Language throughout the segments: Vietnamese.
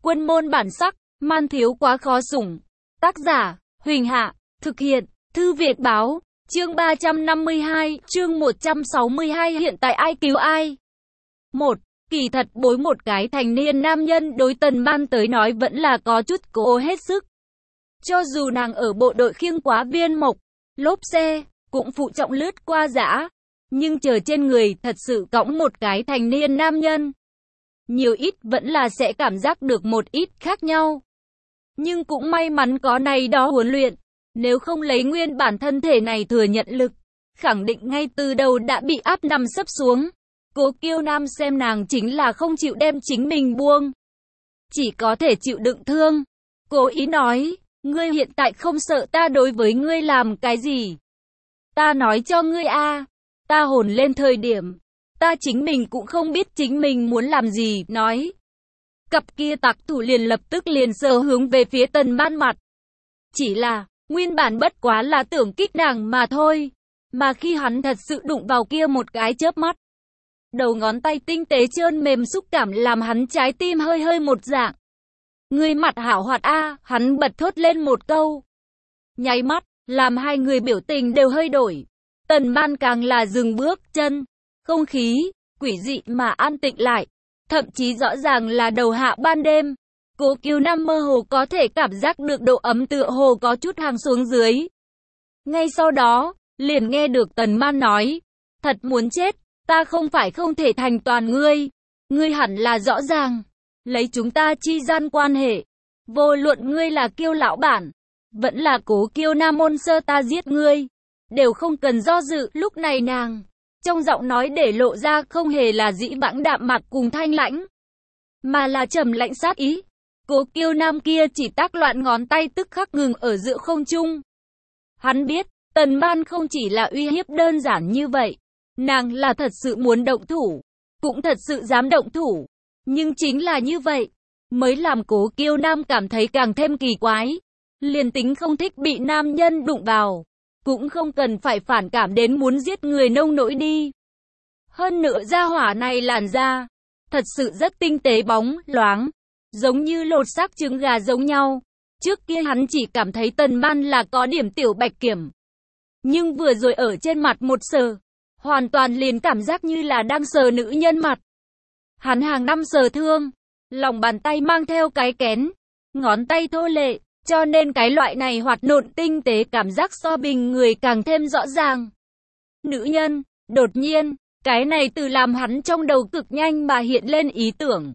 Quân môn bản sắc, man thiếu quá khó sủng. Tác giả, Huỳnh Hạ, thực hiện, Thư Việt Báo, chương 352, chương 162 hiện tại ai cứu ai? 1. Kỳ thật bối một cái thành niên nam nhân đối Tần Ban tới nói vẫn là có chút cố hết sức. Cho dù nàng ở bộ đội khiêng quá viên mộc, lốp xe, cũng phụ trọng lướt qua dã, nhưng chờ trên người thật sự cõng một cái thành niên nam nhân. Nhiều ít vẫn là sẽ cảm giác được một ít khác nhau. Nhưng cũng may mắn có này đó huấn luyện, nếu không lấy nguyên bản thân thể này thừa nhận lực, khẳng định ngay từ đầu đã bị áp nằm sấp xuống. Cố Kiêu Nam xem nàng chính là không chịu đem chính mình buông, chỉ có thể chịu đựng thương. Cố ý nói, ngươi hiện tại không sợ ta đối với ngươi làm cái gì? Ta nói cho ngươi a, ta hồn lên thời điểm, ta chính mình cũng không biết chính mình muốn làm gì, nói. Cặp kia tặc thủ liền lập tức liền sờ hướng về phía Tần Ban mặt. Chỉ là, nguyên bản bất quá là tưởng kích nàng mà thôi, mà khi hắn thật sự đụng vào kia một cái chớp mắt, đầu ngón tay tinh tế trơn mềm xúc cảm làm hắn trái tim hơi hơi một dạng. Ngươi mặt hảo hoạt a, hắn bật thốt lên một câu. Nháy mắt, làm hai người biểu tình đều hơi đổi. Tần Ban càng là dừng bước chân, không khí quỷ dị mà an tĩnh lại, thậm chí rõ ràng là đầu hạ ban đêm. Cố Kiêu Nam mơ hồ có thể cảm giác được độ ấm tựa hồ có chút hàng xuống dưới. Ngay sau đó, liền nghe được Tần Ban nói, thật muốn chết, ta không phải không thể thành toàn ngươi. Ngươi hẳn là rõ ràng, lấy chúng ta chi gian quan hệ, vô luận ngươi là Kiêu lão bản, vẫn là Cố Kiêu Nam môn sơ ta giết ngươi, đều không cần do dự. Lúc này nàng, trong giọng nói để lộ ra không hề là dĩ vãng đạm mạc cùng thanh lãnh, mà là trầm lạnh sát ý. Cố Kiêu Nam kia chỉ tác loạn ngón tay tức khắc ngừng ở giữa không trung. Hắn biết, Tần Ban không chỉ là uy hiếp đơn giản như vậy, nàng là thật sự muốn động thủ, cũng thật sự dám động thủ. Nhưng chính là như vậy, mới làm Cố Kiêu Nam cảm thấy càng thêm kỳ quái. Liền tính không thích bị nam nhân đụng vào, cũng không cần phải phản cảm đến muốn giết người nông nỗi đi. Hơn nữa gia hỏa này làn da, thật sự rất tinh tế bóng, loáng, giống như lột xác trứng gà giống nhau. Trước kia hắn chỉ cảm thấy Tần Ban là có điểm tiểu bạch kiểm. Nhưng vừa rồi ở trên mặt một sờ, hoàn toàn liền cảm giác như là đang sờ nữ nhân mặt. Hắn hàng năm sờ thương, lòng bàn tay mang theo cái kén, ngón tay thô lệ, cho nên cái loại này hoạt nộn tinh tế cảm giác so bình người càng thêm rõ ràng. Nữ nhân, đột nhiên, cái này từ làm hắn trong đầu cực nhanh mà hiện lên ý tưởng.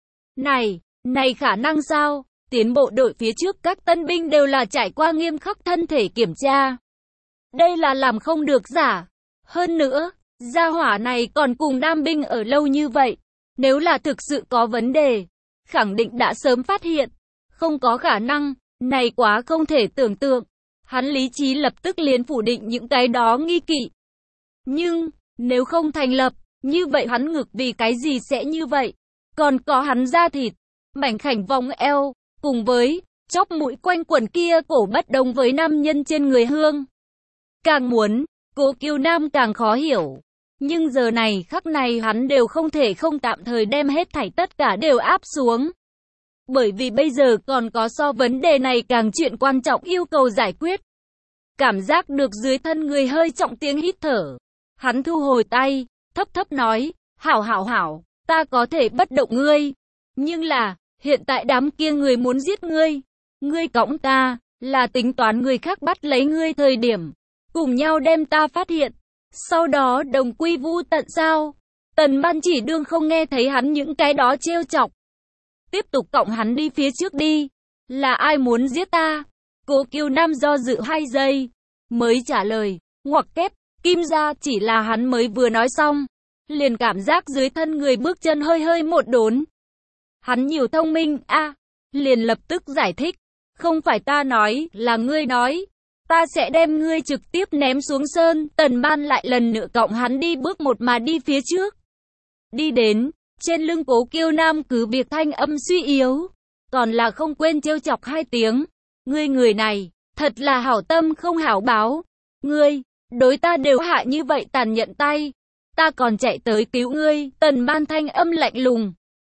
Này khả năng sao? Tiến bộ đội phía trước các tân binh đều là trải qua nghiêm khắc thân thể kiểm tra. Đây là làm không được giả. Hơn nữa, gia hỏa này còn cùng nam binh ở lâu như vậy. Nếu là thực sự có vấn đề, khẳng định đã sớm phát hiện. Không có khả năng, này quá không thể tưởng tượng. Hắn lý trí lập tức liền phủ định những cái đó nghi kỵ. Nhưng, nếu không thành lập, như vậy hắn ngực vì cái gì sẽ như vậy? Còn có hắn da thịt, mảnh khảnh vòng eo, cùng với chóp mũi quanh quần kia cổ bất đồng với nam nhân trên người hương. Càng muốn, Cố Kiêu Nam càng khó hiểu. Nhưng giờ này khắc này hắn đều không thể không tạm thời đem hết thảy tất cả đều áp xuống. Bởi vì bây giờ còn có so vấn đề này càng chuyện quan trọng yêu cầu giải quyết. Cảm giác được dưới thân người hơi trọng tiếng hít thở. Hắn thu hồi tay, thấp thấp nói, hảo, ta có thể bất động ngươi. Nhưng là, hiện tại đám kia người muốn giết ngươi. Ngươi cõng ta, là tính toán người khác bắt lấy ngươi thời điểm. Cùng nhau đem ta phát hiện. Sau đó đồng quy vu tận sao? Tần Ban chỉ đương không nghe thấy hắn những cái đó trêu chọc. Tiếp tục cõng hắn đi phía trước đi. Là ai muốn giết ta? Cố Kiêu Nam do dự 2 giây. Mới trả lời, ngoặc kép, kim ra. Chỉ là hắn mới vừa nói xong. Liền cảm giác dưới thân người bước chân hơi hơi một đốn. Hắn nhiều thông minh, liền lập tức giải thích. Không phải ta nói, là ngươi nói. Ta sẽ đem ngươi trực tiếp ném xuống sơn. Tần Ban lại lần nữa cõng hắn đi bước một mà đi phía trước. Đi đến, trên lưng Cố Kiêu Nam cứ việc thanh âm suy yếu. Còn là không quên trêu chọc 2 tiếng. Ngươi người này, thật là hảo tâm không hảo báo. Ngươi, đối ta đều hạ như vậy tàn nhẫn tay. Ta còn chạy tới cứu ngươi. Tần Ban thanh âm lạnh lùng.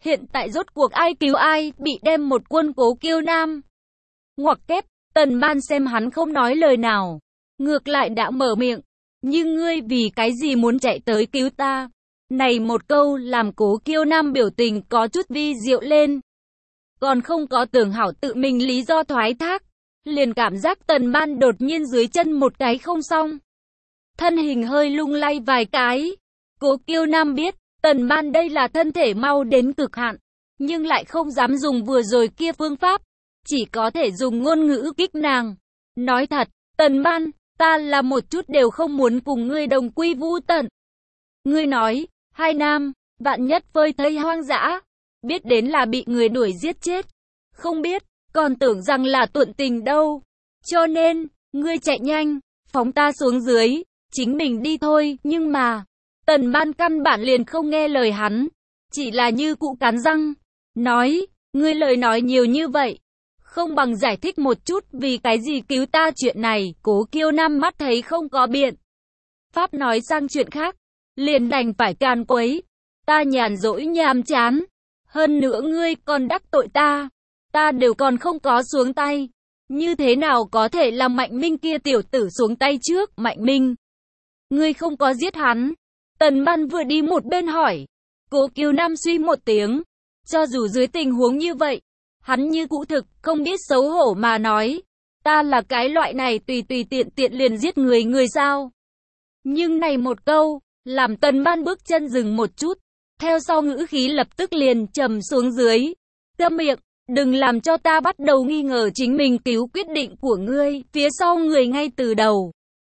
Hiện tại rốt cuộc ai cứu ai, bị đem một quân Cố Kiêu Nam. Ngoặc kép, Tần Ban xem hắn không nói lời nào. Ngược lại đã mở miệng. Nhưng ngươi vì cái gì muốn chạy tới cứu ta? Này một câu làm Cố Kiêu Nam biểu tình có chút vi diệu lên. Còn không có tưởng hảo tự mình lý do thoái thác. Liền cảm giác Tần Ban đột nhiên dưới chân một cái không xong. Thân hình hơi lung lay vài cái. Cố Kiêu Nam biết, Tần Ban đây là thân thể mau đến cực hạn. Nhưng lại không dám dùng vừa rồi kia phương pháp. Chỉ có thể dùng ngôn ngữ kích nàng. Nói thật, Tần Ban, ta là một chút đều không muốn cùng ngươi đồng quy vu tận. Ngươi nói, hai nam, vạn nhất phơi thây hoang dã. Biết đến là bị người đuổi giết chết. Không biết, còn tưởng rằng là tuận tình đâu. Cho nên, ngươi chạy nhanh, phóng ta xuống dưới, chính mình đi thôi. Nhưng mà, Tần Ban căn bản liền không nghe lời hắn. Chỉ là như cụ cắn răng. Nói, ngươi lời nói nhiều như vậy. Không bằng giải thích một chút vì cái gì cứu ta chuyện này. Cố Kiêu Nam mắt thấy không có biện pháp nói sang chuyện khác. Liền đành phải càn quấy. Ta nhàn rỗi nhàm chán. Hơn nữa ngươi còn đắc tội ta. Ta đều còn không có xuống tay. Như thế nào có thể làm Mạnh Minh kia tiểu tử xuống tay trước? Mạnh Minh, ngươi không có giết hắn. Tần Ban vừa đi một bên hỏi. Cố Kiêu Nam suy một tiếng. Cho dù dưới tình huống như vậy, hắn như cũ thực, không biết xấu hổ mà nói. Ta là cái loại này tùy tiện tiện liền giết người sao? Nhưng này một câu, làm Tần Ban bước chân dừng một chút. Theo sau ngữ khí lập tức liền trầm xuống dưới. Câm miệng, đừng làm cho ta bắt đầu nghi ngờ chính mình cứu quyết định của ngươi. Phía sau người ngay từ đầu.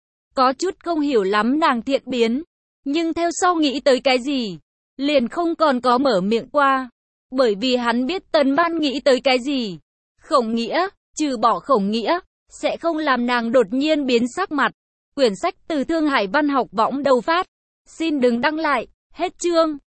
Có chút không hiểu lắm nàng thiện biến. Nhưng theo sau nghĩ tới cái gì? Liền không còn có mở miệng qua. Bởi vì hắn biết Tần Ban nghĩ tới cái gì. Khổng Nghĩa, trừ bỏ Khổng Nghĩa, sẽ không làm nàng đột nhiên biến sắc mặt. Quyển sách từ Thương Hải Văn Học Võng đầu phát. Xin đừng đăng lại. Hết chương.